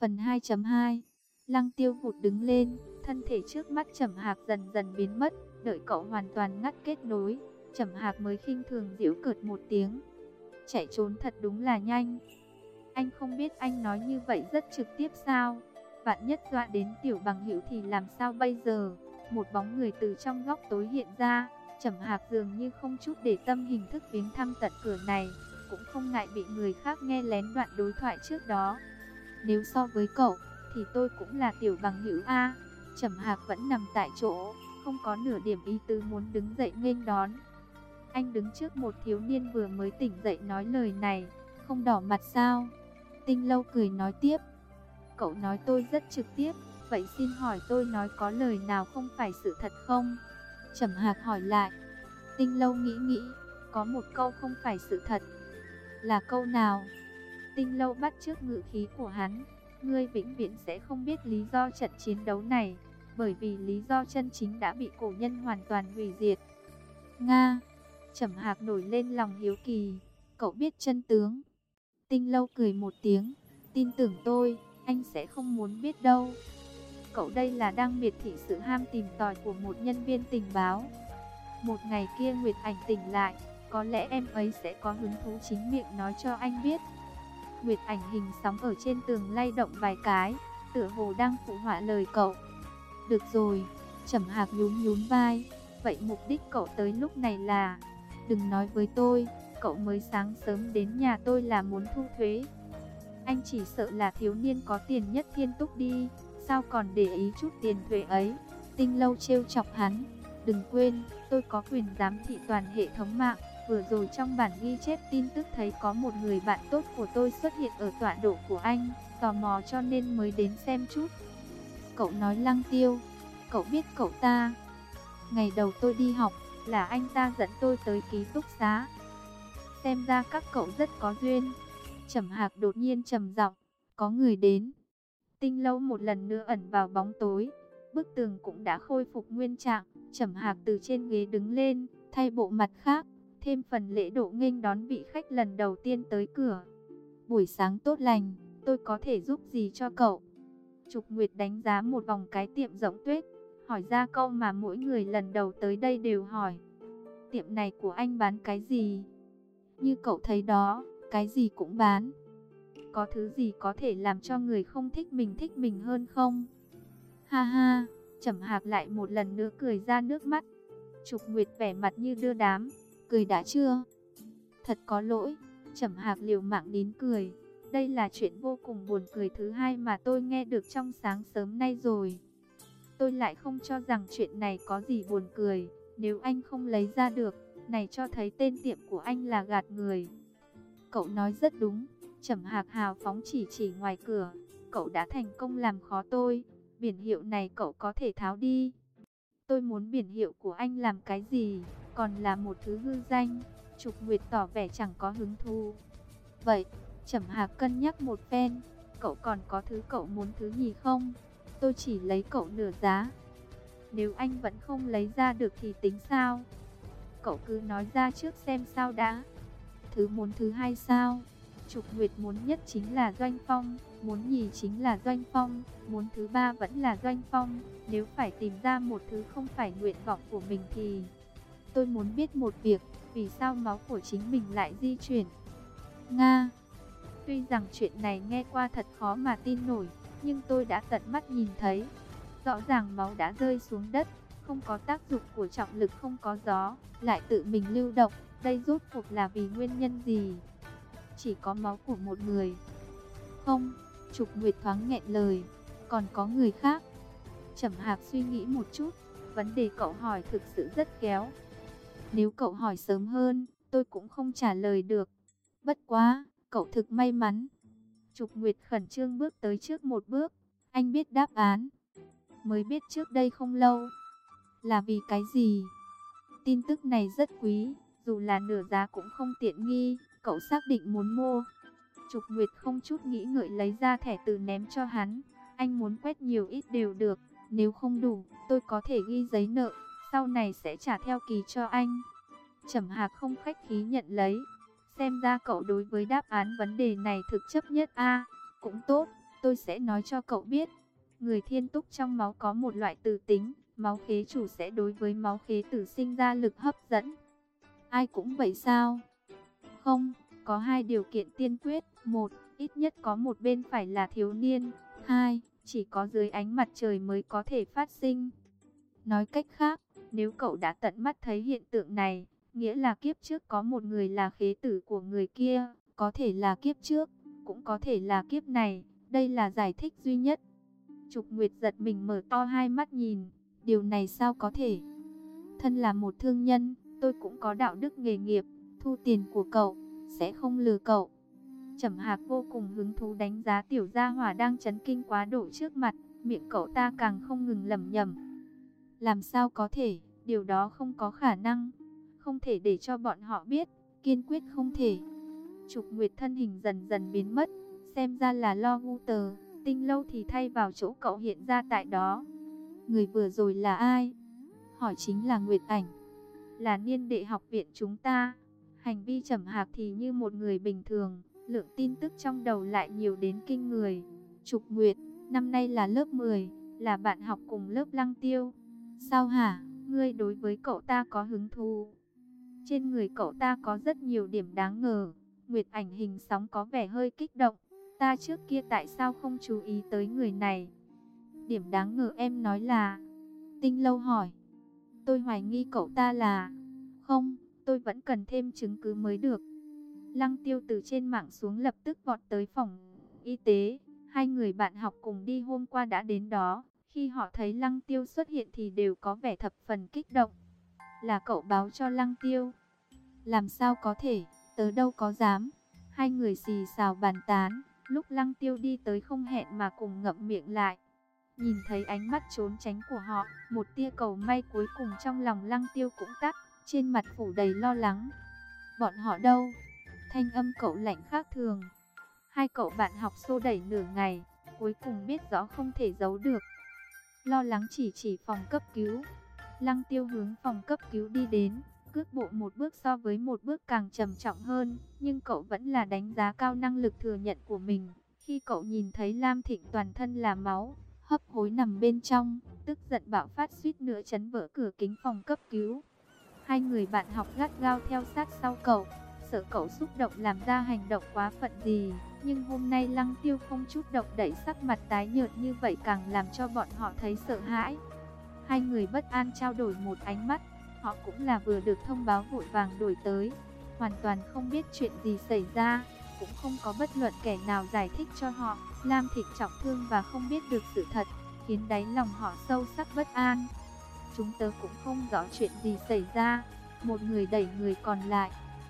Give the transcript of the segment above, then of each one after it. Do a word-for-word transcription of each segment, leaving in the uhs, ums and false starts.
Phần hai chấm hai. Lăng Tiêu vụt đứng lên, thân thể trước mắt Trầm Hạc dần dần biến mất, đợi cậu hoàn toàn ngắt kết nối, Trầm Hạc mới khinh thường giễu cợt một tiếng. Chạy trốn thật đúng là nhanh. Anh không biết anh nói như vậy rất trực tiếp sao? Vạn nhất dọa đến Tiểu Bằng Hữu thì làm sao bây giờ? Một bóng người từ trong góc tối hiện ra, Trầm Hạc dường như không chút để tâm hình thức viếng thăm tận cửa này, cũng không ngại bị người khác nghe lén đoạn đối thoại trước đó. Nếu so với cậu, thì tôi cũng là Tiểu Bằng Hữu a. Trầm Hạc vẫn nằm tại chỗ, không có nửa điểm ý tứ muốn đứng dậy nghênh đón. Anh đứng trước một thiếu niên vừa mới tỉnh dậy nói lời này, không đỏ mặt sao? Tinh Lâu cười nói tiếp. Cậu nói tôi rất trực tiếp, vậy xin hỏi tôi nói có lời nào không phải sự thật không? Trầm Hạc hỏi lại. Tinh Lâu nghĩ nghĩ, có một câu không phải sự thật. Là câu nào? Tinh Lâu bắt chước ngữ khí của hắn. Ngươi vĩnh viễn sẽ không biết lý do trận chiến đấu này, bởi vì lý do chân chính đã bị cổ nhân hoàn toàn hủy diệt. Nga. Trầm Hạc nổi lên lòng hiếu kỳ. Cậu biết chân tướng? Tinh Lâu cười một tiếng. Tin tưởng tôi, anh sẽ không muốn biết đâu. Cậu đây là đang miệt thị sự ham tìm tòi của một nhân viên tình báo. Một ngày kia Nguyệt Ảnh tỉnh lại, có lẽ em ấy sẽ có hứng thú chính miệng nói cho anh biết. Nguyệt Ảnh hình sóng ở trên tường lay động vài cái, tựa hồ đang phụ họa lời cậu. Được rồi, Trầm Hạc nhún nhún vai. Vậy mục đích cậu tới lúc này là? Đừng nói với tôi, cậu mới sáng sớm đến nhà tôi là muốn thu thuế. Anh chỉ sợ là thiếu niên có tiền nhất Thiên Túc đi, sao còn để ý chút tiền thuế ấy? Tinh Lâu trêu chọc hắn. Đừng quên, tôi có quyền giám thị toàn hệ thống mạng. Vừa rồi trong bản ghi chép tin tức thấy có một người bạn tốt của tôi xuất hiện ở tọa độ của anh, tò mò cho nên mới đến xem chút. Cậu nói Lăng Tiêu, cậu biết cậu ta? Ngày đầu tôi đi học, là anh ta dẫn tôi tới ký túc xá. Xem ra các cậu rất có duyên. Trầm Hạc đột nhiên trầm giọng, có người đến. Tinh Lâu một lần nữa ẩn vào bóng tối, bức tường cũng đã khôi phục nguyên trạng. Trầm Hạc từ trên ghế đứng lên, thay bộ mặt khác, thêm phần lễ độ nghênh đón vị khách lần đầu tiên tới cửa. Buổi sáng tốt lành, tôi có thể giúp gì cho cậu? Trục Nguyệt đánh giá một vòng cái tiệm rỗng tuếch, hỏi ra câu mà mỗi người lần đầu tới đây đều hỏi. Tiệm này của anh bán cái gì? Như cậu thấy đó, cái gì cũng bán. Có thứ gì có thể làm cho người không thích mình thích mình hơn không? Ha ha, Trầm Hạc lại một lần nữa cười ra nước mắt. Trục Nguyệt vẻ mặt như đưa đám, cười đã chưa? Thật có lỗi, Trầm Hạc liều mạng nín cười. Đây là chuyện vô cùng buồn cười thứ hai mà tôi nghe được trong sáng sớm nay rồi. Tôi lại không cho rằng chuyện này có gì buồn cười, nếu anh không lấy ra được, này cho thấy tên tiệm của anh là gạt người. Cậu nói rất đúng, Trầm Hạc hào phóng chỉ chỉ ngoài cửa. Cậu đã thành công làm khó tôi, biển hiệu này cậu có thể tháo đi. Tôi muốn biển hiệu của anh làm cái gì, còn là một thứ hư danh. Trục Nguyệt tỏ vẻ chẳng có hứng thú. Vậy, Trầm Hạc cân nhắc một phen, cậu còn có thứ cậu muốn thứ gì không? Tôi chỉ lấy cậu nửa giá. Nếu anh vẫn không lấy ra được thì tính sao? Cậu cứ nói ra trước xem sao đã. Thứ muốn thứ hai sao? Trục Nguyệt muốn nhất chính là Doanh Phong, muốn nhì chính là Doanh Phong, muốn thứ ba vẫn là Doanh Phong. Nếu phải tìm ra một thứ không phải nguyện vọng của mình thì... Tôi muốn biết một việc, vì sao máu của chính mình lại di chuyển? Nga. Tuy rằng chuyện này nghe qua thật khó mà tin nổi, nhưng tôi đã tận mắt nhìn thấy. Rõ ràng máu đã rơi xuống đất, không có tác dụng của trọng lực, không có gió, lại tự mình lưu động. Đây rốt cuộc là vì nguyên nhân gì? Chỉ có máu của một người? Không, Trục Nguyệt thoáng nghẹn lời. Còn có người khác? Trầm Hạc suy nghĩ một chút. Vấn đề cậu hỏi thực sự rất khéo. Nếu cậu hỏi sớm hơn, tôi cũng không trả lời được. Bất quá, cậu thực may mắn. Trục Nguyệt khẩn trương bước tới trước một bước. Anh biết đáp án. Mới biết trước đây không lâu. Là vì cái gì? Tin tức này rất quý, dù là nửa giá cũng không tiện nghi. Cậu xác định muốn mua. Trục Nguyệt không chút nghĩ ngợi lấy ra thẻ từ ném cho hắn. Anh muốn quét nhiều ít đều được. Nếu không đủ, tôi có thể ghi giấy nợ, sau này sẽ trả theo kỳ cho anh. Trầm Hạc không khách khí nhận lấy. Xem ra cậu đối với đáp án vấn đề này thực chấp nhất a. Cũng tốt, Tôi sẽ nói cho cậu biết. Người thiên túc trong máu có một loại tử tính, máu khế chủ sẽ đối với máu khế tử sinh ra lực hấp dẫn. Ai cũng vậy sao? Không, có hai điều kiện tiên quyết. Một, ít nhất có một bên phải là thiếu niên. Hai, chỉ có dưới ánh mặt trời mới có thể phát sinh. Nói cách khác, nếu cậu đã tận mắt thấy hiện tượng này, nghĩa là kiếp trước có một người là khế tử của người kia, có thể là kiếp trước, cũng có thể là kiếp này. Đây là giải thích duy nhất. Trục Nguyệt giật mình mở to hai mắt nhìn. Điều này sao có thể? Thân là một thương nhân, tôi cũng có đạo đức nghề nghiệp. Thu tiền của cậu, sẽ không lừa cậu. Trầm Hạc vô cùng hứng thú đánh giá tiểu gia hỏa đang chấn kinh quá độ trước mặt. Miệng cậu ta càng không ngừng lẩm nhẩm. Làm sao có thể, điều đó không có khả năng. Không thể để cho bọn họ biết, kiên quyết không thể. Trục Nguyệt thân hình dần dần biến mất. Xem ra là lo gu tờ. Tinh lâu thì thay vào chỗ cậu hiện ra tại đó. Người vừa rồi là ai? Hỏi chính là Nguyệt Ảnh. Là niên đệ học viện chúng ta. Hành vi Trầm Hạc thì như một người bình thường, lượng tin tức trong đầu lại nhiều đến kinh người. Trục Nguyệt, năm nay là lớp mười, là bạn học cùng lớp Lăng Tiêu. Sao hả, ngươi đối với cậu ta có hứng thú? Trên người cậu ta có rất nhiều điểm đáng ngờ. Nguyệt Ảnh hình sóng có vẻ hơi kích động. Ta trước kia tại sao không chú ý tới người này? Điểm đáng ngờ em nói là... Tinh lâu hỏi. Tôi hoài nghi cậu ta là... Không, tôi vẫn cần thêm chứng cứ mới được. Lăng Tiêu từ trên mạng xuống lập tức vọt tới phòng y tế. Hai người bạn học cùng đi hôm qua đã đến đó. Khi họ thấy Lăng Tiêu xuất hiện thì đều có vẻ thập phần kích động. Là cậu báo cho Lăng Tiêu? Làm sao có thể, tớ đâu có dám. Hai người xì xào bàn tán. Lúc Lăng Tiêu đi tới không hẹn mà cùng ngậm miệng lại. Nhìn thấy ánh mắt trốn tránh của họ, một tia cầu may cuối cùng trong lòng Lăng Tiêu cũng tắt, trên mặt phủ đầy lo lắng. Bọn họ đâu? Thanh âm cậu lạnh khác thường. Hai cậu bạn học xô đẩy nửa ngày, cuối cùng biết rõ không thể giấu được. Lo lắng chỉ chỉ phòng cấp cứu. Lăng Tiêu hướng phòng cấp cứu đi đến, cước bộ một bước so với một bước càng trầm trọng hơn, nhưng cậu vẫn là đánh giá cao năng lực thừa nhận của mình. Khi cậu nhìn thấy Lam Thịnh toàn thân là máu, hấp hối nằm bên trong, tức giận bạo phát suýt nữa chấn vỡ cửa kính phòng cấp cứu. Hai người bạn học gắt gao theo sát sau cậu, sợ cậu xúc động làm ra hành động quá phận gì. Nhưng hôm nay Lăng Tiêu không chút động đậy, sắc mặt tái nhợt như vậy càng làm cho bọn họ thấy sợ hãi. Hai người bất an trao đổi một ánh mắt, họ cũng là vừa được thông báo vội vàng đổi tới, hoàn toàn không biết chuyện gì xảy ra, cũng không có bất luận kẻ nào giải thích cho họ. Lam Thịnh trọng thương và không biết được sự thật, khiến đáy lòng họ sâu sắc bất an. Chúng tớ cũng không rõ chuyện gì xảy ra. Một người đẩy người còn lại.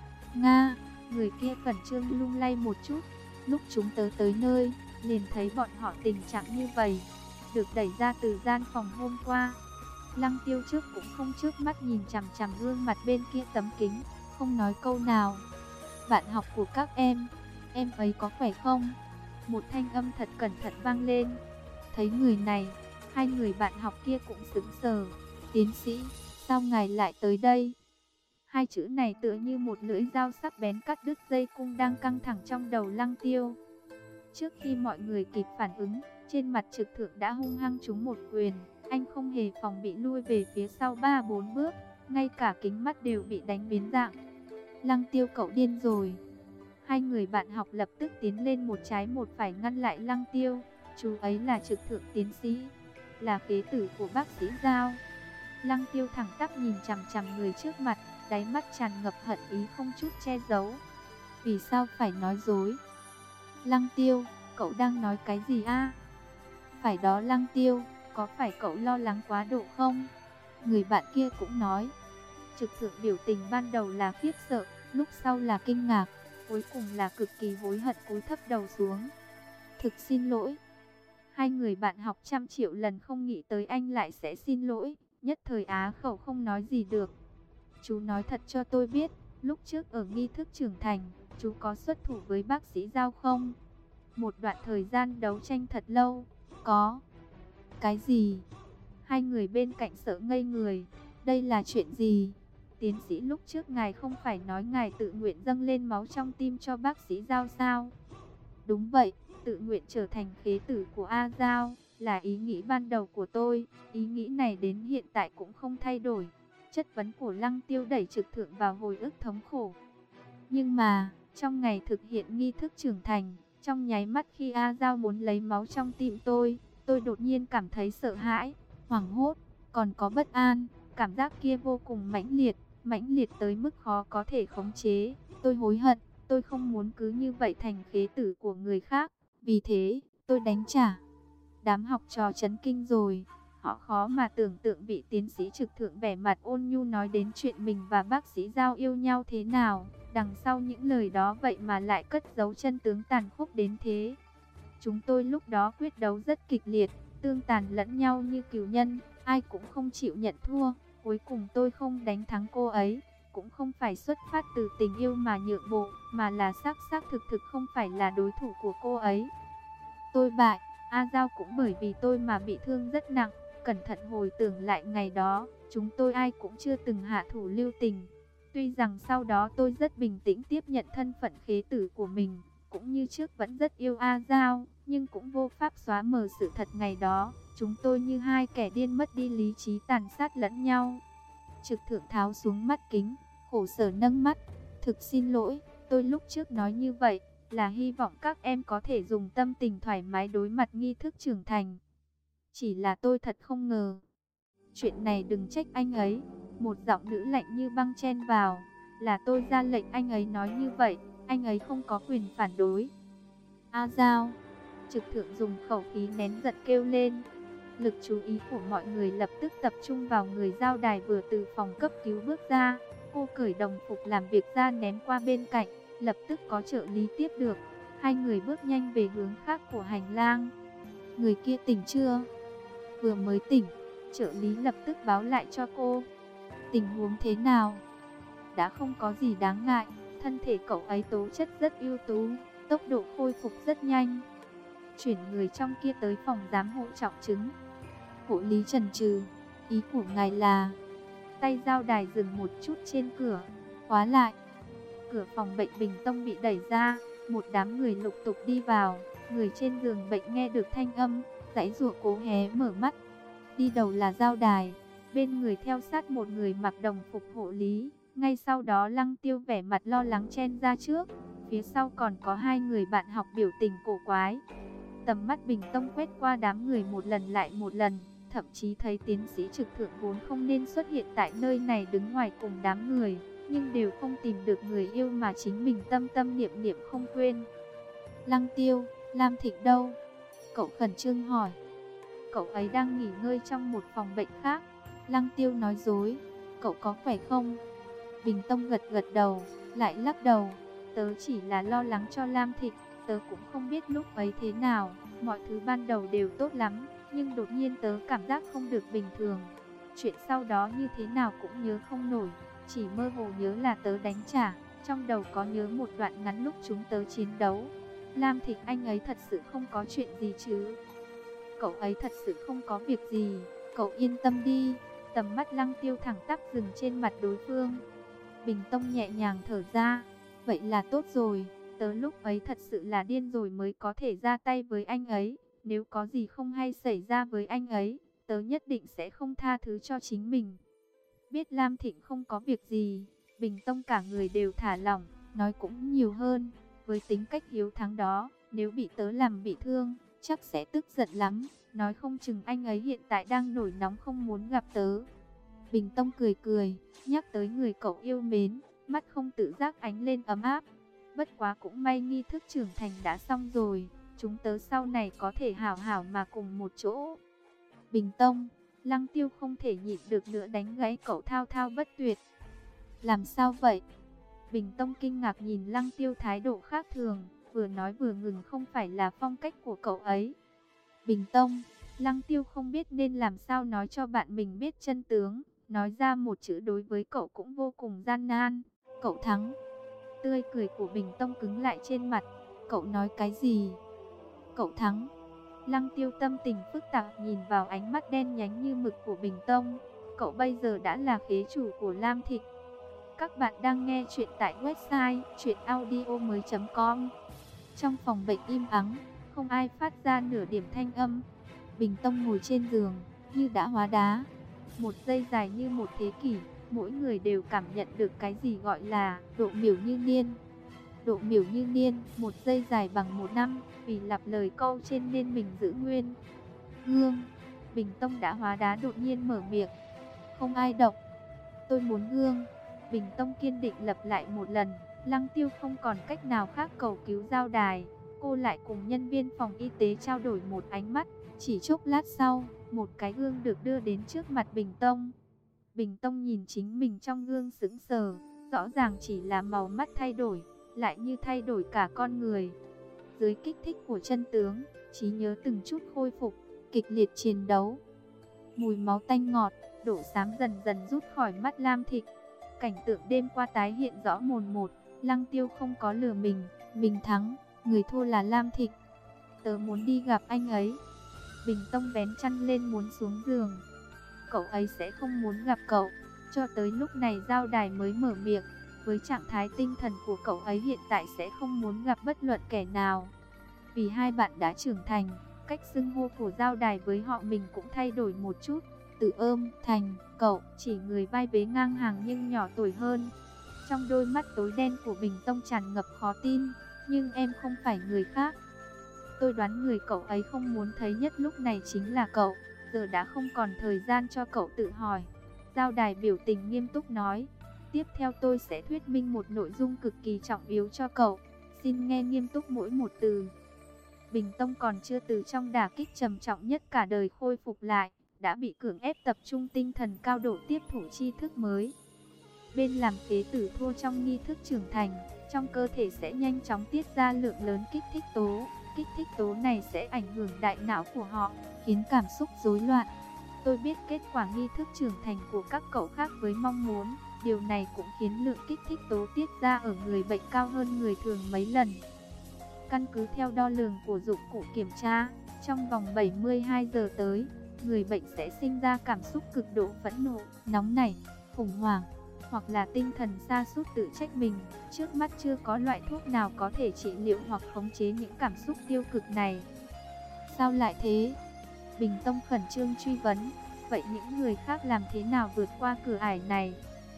Nga, người kia khẩn trương lung lay một chút. Lúc chúng tớ tới nơi, liền thấy bọn họ tình trạng như vậy, được đẩy ra từ gian phòng hôm qua. Lăng Tiêu trước cũng không chớp mắt nhìn chằm chằm gương mặt bên kia tấm kính, không nói câu nào. Bạn học của các em, em ấy có khỏe không? Một thanh âm thật cẩn thận vang lên. Thấy người này, hai người bạn học kia cũng sững sờ. Tiến sĩ, sao ngài lại tới đây? Hai chữ này tựa như một lưỡi dao sắc bén cắt đứt dây cung đang căng thẳng trong đầu Lăng Tiêu. Trước khi mọi người kịp phản ứng, trên mặt Trực Thượng đã hung hăng trúng một quyền. Anh không hề phòng bị lui về phía sau ba bốn bước, ngay cả kính mắt đều bị đánh biến dạng. Lăng Tiêu, cậu điên rồi. Hai người bạn học lập tức tiến lên một trái một phải ngăn lại Lăng Tiêu. Chú ấy là Trực Thượng tiến sĩ, là kế tử của bác sĩ Giao. Lăng Tiêu thẳng tắp nhìn chằm chằm người trước mặt, đáy mắt tràn ngập hận ý không chút che giấu. Vì sao phải nói dối? Lăng Tiêu, cậu đang nói cái gì a? Phải đó Lăng Tiêu, có phải cậu lo lắng quá độ không? Người bạn kia cũng nói. Trực Thượng biểu tình ban đầu là khiếp sợ, lúc sau là kinh ngạc, cuối cùng là cực kỳ hối hận, cúi thấp đầu xuống. Thực xin lỗi. Hai người bạn học trăm triệu lần không nghĩ tới anh lại sẽ xin lỗi, nhất thời á khẩu không nói gì được. Chú nói thật cho tôi biết, lúc trước ở nghi thức trưởng thành, chú có xuất thủ với bác sĩ Giao không? Một đoạn thời gian đấu tranh thật lâu. Có. Cái gì? Hai người bên cạnh sợ ngây người. Đây là chuyện gì? Tiến sĩ, lúc trước ngài không phải nói ngài tự nguyện dâng lên máu trong tim cho bác sĩ Giao sao? Đúng vậy. tự nguyện trở thành khế tử của A Giao, là ý nghĩ ban đầu của tôi, ý nghĩ này đến hiện tại cũng không thay đổi. Chất vấn của Lăng Tiêu đẩy Trực Thượng vào hồi ức thống khổ. Nhưng mà, trong ngày thực hiện nghi thức trưởng thành, trong nháy mắt khi A Giao muốn lấy máu trong tim tôi, tôi đột nhiên cảm thấy sợ hãi, hoảng hốt, còn có bất an. Cảm giác kia vô cùng mãnh liệt, mãnh liệt tới mức khó có thể khống chế. Tôi hối hận, tôi không muốn cứ như vậy thành khế tử của người khác. Vì thế, tôi đánh trả. Đám học trò chấn kinh rồi. Họ khó mà tưởng tượng vị tiến sĩ Trực Thượng vẻ mặt ôn nhu nói đến chuyện mình và bác sĩ Giao yêu nhau thế nào. Đằng sau những lời đó vậy mà lại cất giấu chân tướng tàn khốc đến thế. Chúng tôi lúc đó quyết đấu rất kịch liệt, tương tàn lẫn nhau như cừu nhân, ai cũng không chịu nhận thua. Cuối cùng tôi không đánh thắng cô ấy, cũng không phải xuất phát từ tình yêu mà nhượng bộ, mà là xác xác thực thực không phải là đối thủ của cô ấy. Tôi bại, A Giao cũng bởi vì tôi mà bị thương rất nặng. Cẩn thận hồi tưởng lại ngày đó, chúng tôi ai cũng chưa từng hạ thủ lưu tình. Tuy rằng sau đó tôi rất bình tĩnh tiếp nhận thân phận khế tử của mình, cũng như trước vẫn rất yêu A Giao, nhưng cũng vô pháp xóa mờ sự thật ngày đó. Chúng tôi như hai kẻ điên mất đi lý trí tàn sát lẫn nhau. Trực Thượng tháo xuống mắt kính, khổ sở nâng mắt. Thực xin lỗi, tôi lúc trước nói như vậy, là hy vọng các em có thể dùng tâm tình thoải mái đối mặt nghi thức trưởng thành. Chỉ là tôi thật không ngờ. Chuyện này đừng trách anh ấy. Một giọng nữ lạnh như băng chen vào. Là tôi ra lệnh anh ấy nói như vậy, anh ấy không có quyền phản đối. A Giao. Trực Thượng dùng khẩu khí nén giận kêu lên. Lực chú ý của mọi người lập tức tập trung vào người Giao Đài vừa từ phòng cấp cứu bước ra. Cô cởi đồng phục làm việc ra ném qua bên cạnh, lập tức có trợ lý tiếp được. Hai người bước nhanh về hướng khác của hành lang. Người kia tỉnh chưa? Vừa mới tỉnh, trợ lý lập tức báo lại cho cô. Tình huống thế nào? Đã không có gì đáng ngại, thân thể cậu ấy tố chất rất ưu tú, tốc độ khôi phục rất nhanh. Chuyển người trong kia tới phòng giám hộ trọng chứng. Hộ lý chần chừ, ý của ngài là? Tay Giao Đài dừng một chút trên cửa, khóa lại. Cửa phòng bệnh Bình Tông bị đẩy ra, một đám người lục tục đi vào. Người trên giường bệnh nghe được thanh âm, giãy giụa cố hé mở mắt. Đi đầu là Giao Đài, bên người theo sát một người mặc đồng phục hộ lý. Ngay sau đó Lăng Tiêu vẻ mặt lo lắng chen ra trước, phía sau còn có hai người bạn học biểu tình cổ quái. Tầm mắt Bình Tông quét qua đám người một lần lại một lần, thậm chí thấy tiến sĩ Trực Thượng vốn không nên xuất hiện tại nơi này đứng ngoài cùng đám người, nhưng đều không tìm được người yêu mà chính mình tâm tâm niệm niệm không quên. Lăng Tiêu, Lam Thịnh đâu? Cậu khẩn trương hỏi. Cậu ấy đang nghỉ ngơi trong một phòng bệnh khác. Lăng Tiêu nói dối. Cậu có khỏe không? Bình Tông gật gật đầu, lại lắc đầu. Tớ chỉ là lo lắng cho Lam Thịnh. Tớ cũng không biết lúc ấy thế nào. Mọi thứ ban đầu đều tốt lắm, nhưng đột nhiên tớ cảm giác không được bình thường. Chuyện sau đó như thế nào cũng nhớ không nổi, chỉ mơ hồ nhớ là tớ đánh trả. Trong đầu có nhớ một đoạn ngắn lúc chúng tớ chiến đấu. Lam Thịnh anh ấy thật sự không có chuyện gì chứ? Cậu ấy thật sự không có việc gì, cậu yên tâm đi. Tầm mắt Lăng Tiêu thẳng tắp dừng trên mặt đối phương. Bình Tông nhẹ nhàng thở ra. Vậy là tốt rồi, tớ lúc ấy thật sự là điên rồi mới có thể ra tay với anh ấy. Nếu có gì không hay xảy ra với anh ấy, tớ nhất định sẽ không tha thứ cho chính mình. Biết Lam Thịnh không có việc gì, Bình Tông cả người đều thả lỏng, nói cũng nhiều hơn. Với tính cách hiếu thắng đó, nếu bị tớ làm bị thương, chắc sẽ tức giận lắm. Nói không chừng anh ấy hiện tại đang nổi nóng không muốn gặp tớ. Bình Tông cười cười, nhắc tới người cậu yêu mến, mắt không tự giác ánh lên ấm áp. Bất quá cũng may nghi thức trưởng thành đã xong rồi, chúng tớ sau này có thể hảo hảo mà cùng một chỗ. Bình Tông, Lăng Tiêu không thể nhịn được nữa đánh gãy cậu thao thao bất tuyệt. Làm sao vậy? Bình Tông kinh ngạc nhìn Lăng Tiêu thái độ khác thường, vừa nói vừa ngừng, không phải là phong cách của cậu ấy. Bình Tông, Lăng Tiêu không biết nên làm sao nói cho bạn mình biết chân tướng, nói ra một chữ đối với cậu cũng vô cùng gian nan. Cậu thắng. Tươi cười của Bình Tông cứng lại trên mặt. Cậu nói cái gì? Cậu thắng. Lăng Tiêu tâm tình phức tạp nhìn vào ánh mắt đen nhánh như mực của Bình Tông. Cậu bây giờ đã là khế chủ của Lam Thịnh. Các bạn đang nghe chuyện tại website truyện audio mới chấm com. Trong phòng bệnh im ắng, không ai phát ra nửa điểm thanh âm. Bình Tông ngồi trên giường, như đã hóa đá. Một giây dài như một thế kỷ, mỗi người đều cảm nhận được cái gì gọi là độ miểu như niên. Độ miểu như niên, một giây dài bằng một năm, vì lặp lời câu trên nên mình giữ nguyên. Gương, Bình Tông đã hóa đá đột nhiên mở miệng. Không ai động. Tôi muốn gương. Bình Tông kiên định lặp lại một lần. Lăng Tiêu không còn cách nào khác cầu cứu Giao Đài. Cô lại cùng nhân viên phòng y tế trao đổi một ánh mắt. Chỉ chốc lát sau, một cái gương được đưa đến trước mặt Bình Tông. Bình Tông nhìn chính mình trong gương sững sờ. Rõ ràng chỉ là màu mắt thay đổi, lại như thay đổi cả con người. Dưới kích thích của chân tướng, trí nhớ từng chút khôi phục, kịch liệt chiến đấu. Mùi máu tanh ngọt, đổ xám dần dần rút khỏi mắt Lam Thịnh. Cảnh tượng đêm qua tái hiện rõ mồn một. Lăng Tiêu không có lừa mình, mình thắng, người thua là Lam Thịnh. Tớ muốn đi gặp anh ấy. Bình Tông vén chăn lên muốn xuống giường. Cậu ấy sẽ không muốn gặp cậu. Cho tới lúc này Giao Đài mới mở miệng. Với trạng thái tinh thần của cậu ấy hiện tại sẽ không muốn gặp bất luận kẻ nào. Vì hai bạn đã trưởng thành, cách xưng hô của Giao Đài với họ mình cũng thay đổi một chút. Từ ôm, thành, cậu, chỉ người vai vế ngang hàng nhưng nhỏ tuổi hơn. Trong đôi mắt tối đen của Bình Tông tràn ngập khó tin. Nhưng em không phải người khác. Tôi đoán người cậu ấy không muốn thấy nhất lúc này chính là cậu. Giờ đã không còn thời gian cho cậu tự hỏi. Giao Đài biểu tình nghiêm túc nói. Tiếp theo tôi sẽ thuyết minh một nội dung cực kỳ trọng yếu cho cậu. Xin nghe nghiêm túc mỗi một từ. Bình Tông còn chưa từ trong đả kích trầm trọng nhất cả đời khôi phục lại. Đã bị cưỡng ép tập trung tinh thần cao độ tiếp thủ tri thức mới. Bên làm kế tử thua trong nghi thức trưởng thành, trong cơ thể sẽ nhanh chóng tiết ra lượng lớn kích thích tố. Kích thích tố này sẽ ảnh hưởng đại não của họ, khiến cảm xúc rối loạn. Tôi biết kết quả nghi thức trưởng thành của các cậu khác với mong muốn. Điều này cũng khiến lượng kích thích tố tiết ra ở người bệnh cao hơn người thường mấy lần. Căn cứ theo đo lường của dụng cụ kiểm tra, trong vòng bảy mươi hai giờ tới, người bệnh sẽ sinh ra cảm xúc cực độ phẫn nộ, nóng nảy, khủng hoảng, hoặc là tinh thần sa sút tự trách mình. Trước mắt chưa có loại thuốc nào có thể trị liệu hoặc khống chế những cảm xúc tiêu cực này. Sao lại thế? Bình Tông khẩn trương truy vấn. Vậy những người khác làm thế nào vượt qua cửa ải này?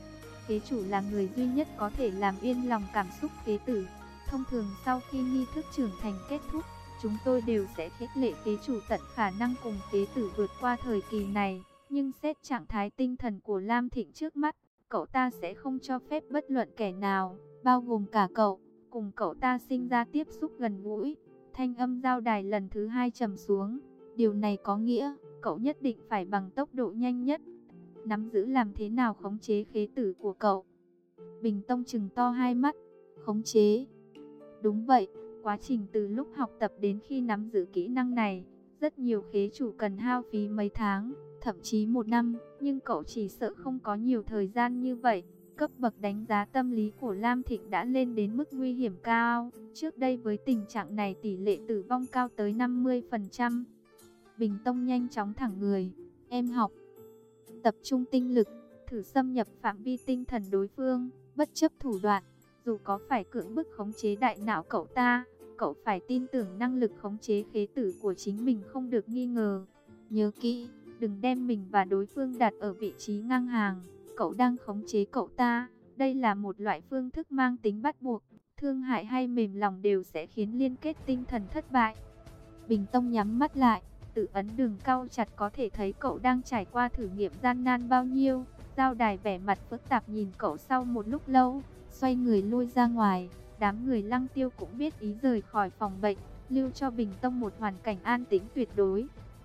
Kế chủ là người duy nhất có thể làm yên lòng cảm xúc kế tử. Thông thường sau khi nghi thức trưởng thành kết thúc, chúng tôi đều sẽ khích lệ kế chủ tận khả năng cùng kế tử vượt qua thời kỳ này. Nhưng xét trạng thái tinh thần của Lam Thịnh trước mắt, cậu ta sẽ không cho phép bất luận kẻ nào, bao gồm cả cậu, cùng cậu ta sinh ra tiếp xúc gần gũi. Thanh âm Giao Đài lần thứ hai trầm xuống. Điều này có nghĩa, cậu nhất định phải bằng tốc độ nhanh nhất. Nắm giữ làm thế nào khống chế khế tử của cậu? Bình Tông trừng to hai mắt. Khống chế? Đúng vậy, quá trình từ lúc học tập đến khi nắm giữ kỹ năng này, rất nhiều khế chủ cần hao phí mấy tháng, thậm chí một năm, nhưng cậu chỉ sợ không có nhiều thời gian như vậy. Cấp bậc đánh giá tâm lý của Lam Thịnh đã lên đến mức nguy hiểm cao. Trước đây với tình trạng này tỷ lệ tử vong cao tới năm mươi phần trăm. Bình Tông nhanh chóng thẳng người. Em học. Tập trung tinh lực, thử xâm nhập phạm vi tinh thần đối phương, bất chấp thủ đoạn. Dù có phải cưỡng bức khống chế đại não cậu ta, cậu phải tin tưởng năng lực khống chế khế tử của chính mình không được nghi ngờ. Nhớ kỹ, đừng đem mình và đối phương đặt ở vị trí ngang hàng. Cậu đang khống chế cậu ta. Đây là một loại phương thức mang tính bắt buộc. Thương hại hay mềm lòng đều sẽ khiến liên kết tinh thần thất bại. Bình Tông nhắm mắt lại, tự ấn đường cau chặt, có thể thấy cậu đang trải qua thử nghiệm gian nan bao nhiêu. Giao Đài vẻ mặt phức tạp nhìn cậu sau một lúc lâu, xoay người lui ra ngoài. Đám người Lăng Tiêu cũng biết ý rời khỏi phòng bệnh, lưu cho Bình Tông một hoàn cảnh an tĩnh tuyệt đối.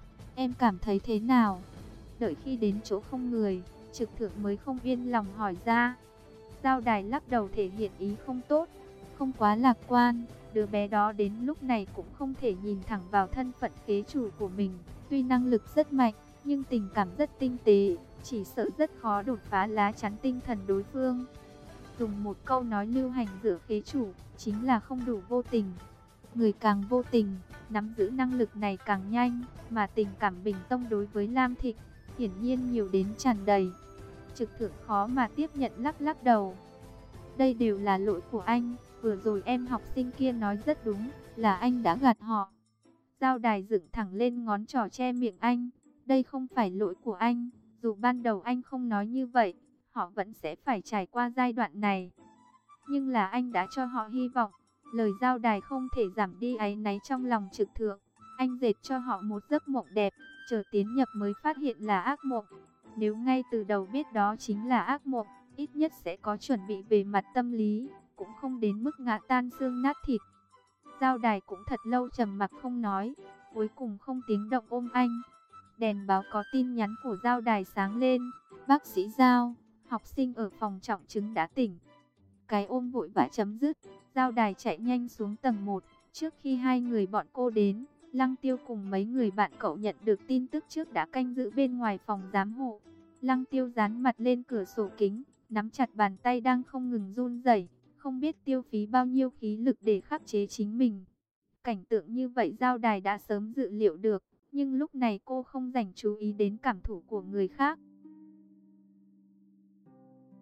Em cảm thấy thế nào? Đợi khi đến chỗ không người, Trực Thượng mới không yên lòng hỏi ra. Giao Đài lắc đầu thể hiện ý không tốt, không quá lạc quan. Đứa bé đó đến lúc này cũng không thể nhìn thẳng vào thân phận kế chủ của mình. Tuy năng lực rất mạnh, nhưng tình cảm rất tinh tế, chỉ sợ rất khó đột phá lá chắn tinh thần đối phương. Dùng một câu nói lưu hành giữa kế chủ, chính là không đủ vô tình. Người càng vô tình, nắm giữ năng lực này càng nhanh, mà tình cảm Bình Tông đối với Lam Thịnh hiển nhiên nhiều đến tràn đầy. Trực Thượng khó mà tiếp nhận, lắc lắc đầu. Đây đều là lỗi của anh, vừa rồi em học sinh kia nói rất đúng, là anh đã gạt họ. Giao Đài dựng thẳng lên ngón trỏ che miệng anh. Đây không phải lỗi của anh. Dù ban đầu anh không nói như vậy, họ vẫn sẽ phải trải qua giai đoạn này. Nhưng là anh đã cho họ hy vọng. Lời Giao Đài không thể giảm đi áy náy trong lòng Trực Thượng. Anh dệt cho họ một giấc mộng đẹp, chờ tiến nhập mới phát hiện là ác mộng. Nếu ngay từ đầu biết đó chính là ác mộng, ít nhất sẽ có chuẩn bị về mặt tâm lý, cũng không đến mức ngã tan xương nát thịt. Giao Đài cũng thật lâu trầm mặc không nói, cuối cùng không tiếng động ôm anh. Đèn báo có tin nhắn của Giao Đài sáng lên. Bác sĩ Giao, học sinh ở phòng trọng chứng đã tỉnh. Cái ôm vội vã chấm dứt. Giao Đài chạy nhanh xuống tầng một. Trước khi hai người bọn cô đến, Lăng Tiêu cùng mấy người bạn cậu nhận được tin tức trước đã canh giữ bên ngoài phòng giám hộ. Lăng Tiêu dán mặt lên cửa sổ kính, nắm chặt bàn tay đang không ngừng run rẩy, không biết tiêu phí bao nhiêu khí lực để khắc chế chính mình. Cảnh tượng như vậy Giao Đài đã sớm dự liệu được, nhưng lúc này cô không dành chú ý đến cảm thụ của người khác.